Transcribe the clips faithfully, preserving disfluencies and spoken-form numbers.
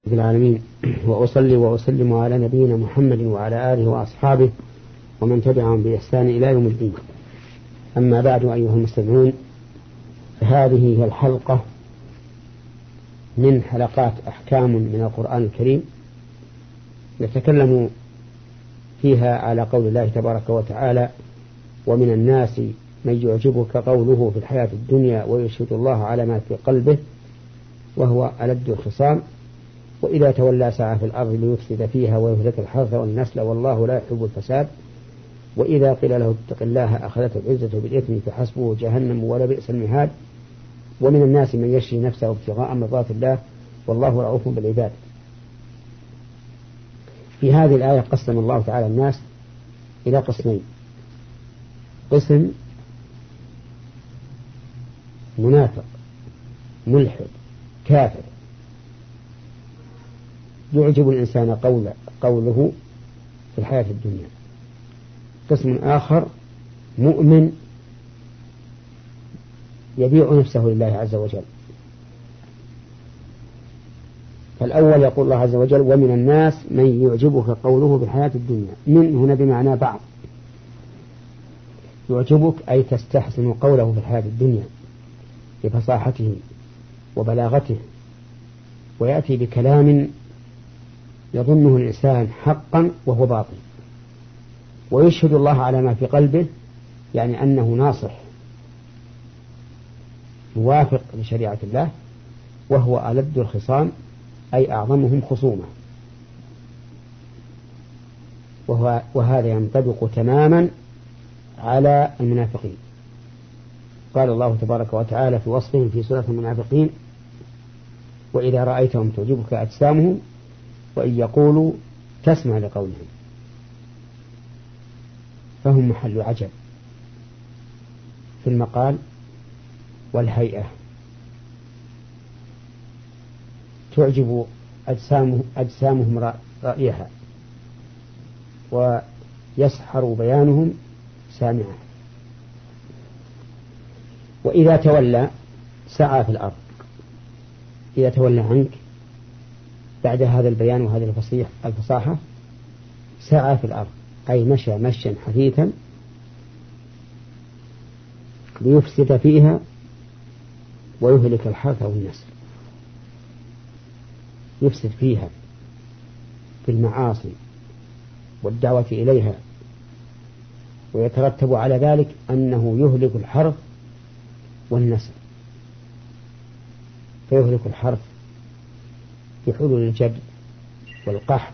العالمين، وأصلي وأسلم على نبينا محمد وعلى آله وأصحابه ومن تبعهم بإحسان إلى يوم الدين. أما بعد أيها المستمعون، هذه هي الحلقة من حلقات أحكام من القرآن الكريم نتكلم فيها على قول الله تبارك وتعالى: ومن الناس من يعجبك قوله في الحياة الدنيا ويشهد الله على ما في قلبه وهو ألد الخصام وإذا تولى سعى في الأرض ليفسد فيها ويهلك الحرث والنسل والله لا يحب الفساد وإذا قيل له اتق الله أخذته العزة بالإثم فحسبه جهنم ولبئس المهاد ومن الناس من يشري نفسه ابتغاء مرضات الله والله رؤوف بالعباد. في هذه الآية قسم الله تعالى الناس إلى قسمين: قسم منافق ملحد كافر يعجب الإنسان قول قوله في الحياة الدنيا، قسم آخر مؤمن يبيع نفسه لله عز وجل. فالأول يقول الله عز وجل: ومن الناس من يعجبك قوله في الحياة الدنيا. من هنا بمعنى بعض، يعجبك أي تستحسن قوله في الحياة الدنيا بفصاحته وبلاغته، ويأتي بكلام يظنه الإنسان حقا وهو باطل، ويشهد الله على ما في قلبه، يعني أنه ناصح موافق لشريعة الله، وهو ألد الخصام أي أعظمهم خصومة. وهو وهذا ينطبق تماما على المنافقين. قال الله تبارك وتعالى في وصفهم في سورة المنافقين: وإذا رأيتهم تعجبك أجسامهم وإن يقولوا تسمع لقولهم، فهم محل عجب في المقال والهيئة. تعجب أجسامهم, أجسامهم رأيها ويسحر بيانهم سامعا. وإذا تولى سعى في الأرض، إذا تولى عنك بعد هذا البيان وهذه الفصيح الفصاحة سعى في الأرض أي مشى مشيا حثيثا ليفسد فيها ويهلك الحرث والنسل. يفسد فيها في المعاصي والدعوة إليها، ويترتب على ذلك أنه يهلك الحرث والنسل. فيهلك الحرث في حلول الجد والقحط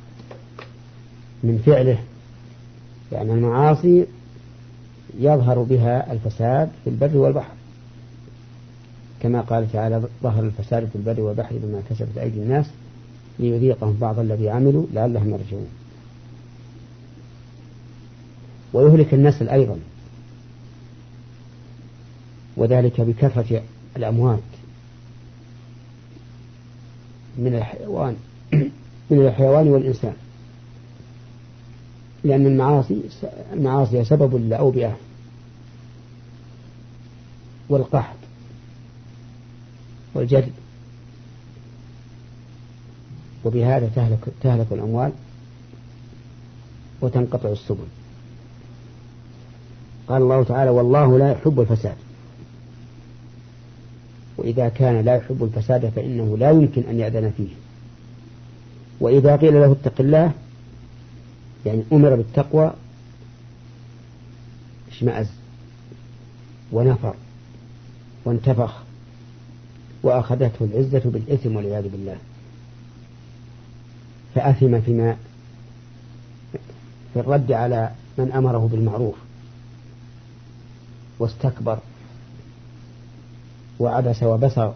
من فعله، لأن المعاصي يظهر بها الفساد في البر والبحر، كما قال تعالى: ظهر الفساد في البر والبحر بما كسبت أيدي الناس ليذيقهم بعض الذي عملوا لعلهم يرجعون. ويهلك النسل أيضا، وذلك بكثرة الأموات من الحيوان من الحيوان والإنسان، لأن المعاصي المعاصي سبب للأوبئة والقحط والجد، وبهذا تهلك, تهلك الأموال وتنقطع السبل. قال الله تعالى: والله لا يحب الفساد. وإذا كان لا يحب الفساد فإنه لا يمكن أن يأذن فيه. وإذا قيل له اتق الله، يعني أمر بالتقوى، اشمأز ونفر وانتفخ وأخذته العزة بالإثم والعياذ بالله، فأثم فيما في الرد على من أمره بالمعروف، واستكبر وعبس وبصر.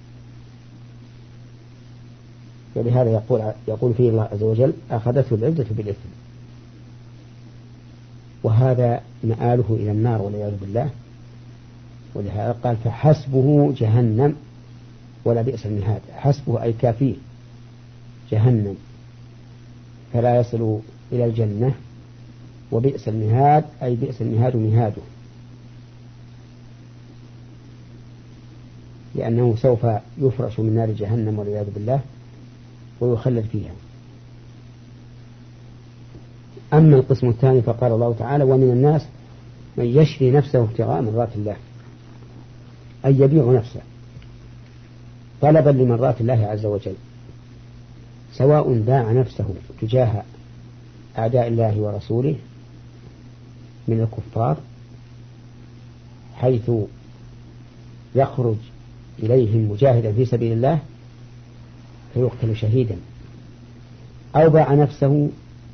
ولهذا يقول يقول فيه الله عز وجل: أخذته العزة بالإثم. وهذا مآله إلى النار والعياذ بالله. ولهذا قال: فحسبه جهنم ولا بئس المهاد. حسبه أي كافيه جهنم، فلا يصل إلى الجنة. وبئس المهاد أي بئس المهاد مهاده، لأنه سوف يفرش من نار جهنم والعياذ بالله ويخلد فيها. أما القسم الثاني فقال الله تعالى ومن الناس من يشري نفسه ابتغاء مرضات الله، أي يبيع نفسه طلبا لمرضات الله عز وجل، سواء باع نفسه تجاه أعداء الله ورسوله من الكفار حيث يخرج إليهم مجاهدا في سبيل الله فيقتل شهيدا، أو باع نفسه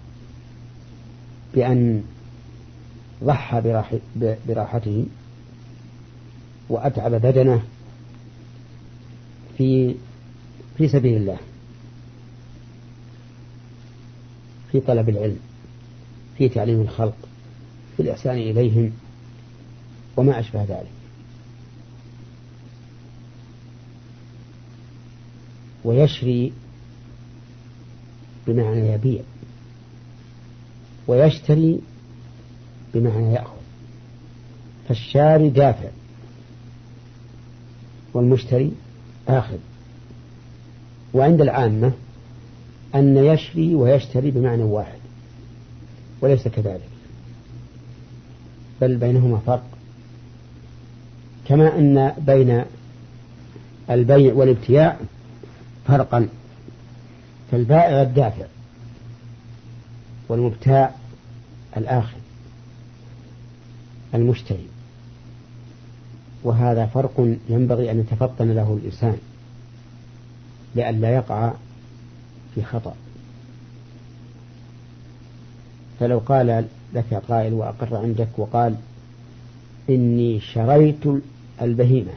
بأن ضحى براح براحته وأتعب بدنه في في سبيل الله في طلب العلم، في تعليم الخلق، في الإحسان إليهم وما أشبه ذلك. ويشري بمعنى يبيع، ويشتري بمعنى يأخذ، فالشاري دافع والمشتري آخذ. وعند العامة أن يشري ويشتري بمعنى واحد، وليس كذلك، بل بينهما فرق، كما أن بين البيع والابتياع فرقا، فالبائع الدافع والمبتاع الآخر المشتري، وهذا فرق ينبغي أن يتفطن له الإنسان لئلا يقع في خطأ. فلو قال لك قائل وأقر عندك وقال إني شريت البهيمة،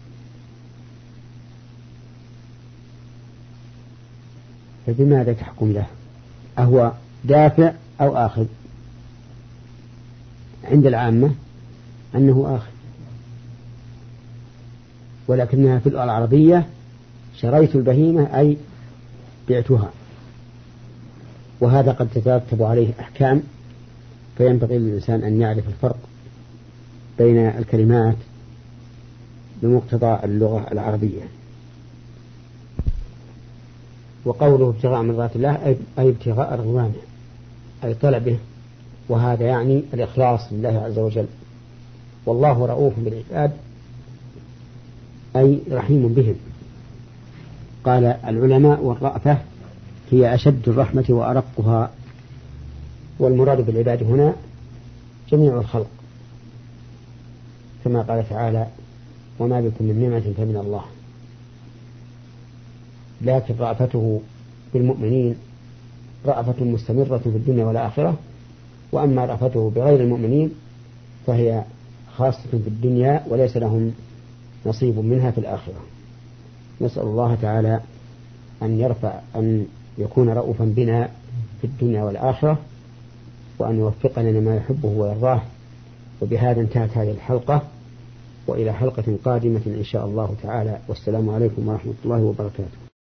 فبماذا تحكم له؟ أهو دافع أو آخذ؟ عند العامة أنه آخذ، ولكنها في اللغة العربية شريت البهيمة أي بعتها، وهذا قد تترتب عليه أحكام، فينبغي للإنسان أن يعرف الفرق بين الكلمات بمقتضى اللغة العربية. وقوله ابتغاء مرضات الله أي ابتغاء رضوانه، أي طلبه، وهذا يعني الإخلاص لله عز وجل. والله رؤوف بالعباد أي رحيم بهم. قال العلماء والرأفة هي أشد الرحمة وأرقها، والمراد بالعباد هنا جميع الخلق، كما قال تعالى وما بكم من نعمة فمن الله. لكن رأفته بالمؤمنين رأفة مستمرة في الدنيا والآخرة، وأما رأفته بغير المؤمنين فهي خاصة في الدنيا وليس لهم نصيب منها في الآخرة. نسأل الله تعالى أن يرفع أن يكون رؤوفا بنا في الدنيا والآخرة، وأن يوفقنا لما يحبه ويرضاه. وبهذا انتهت هذه الحلقة، وإلى حلقة قادمة إن شاء الله تعالى، والسلام عليكم ورحمة الله وبركاته.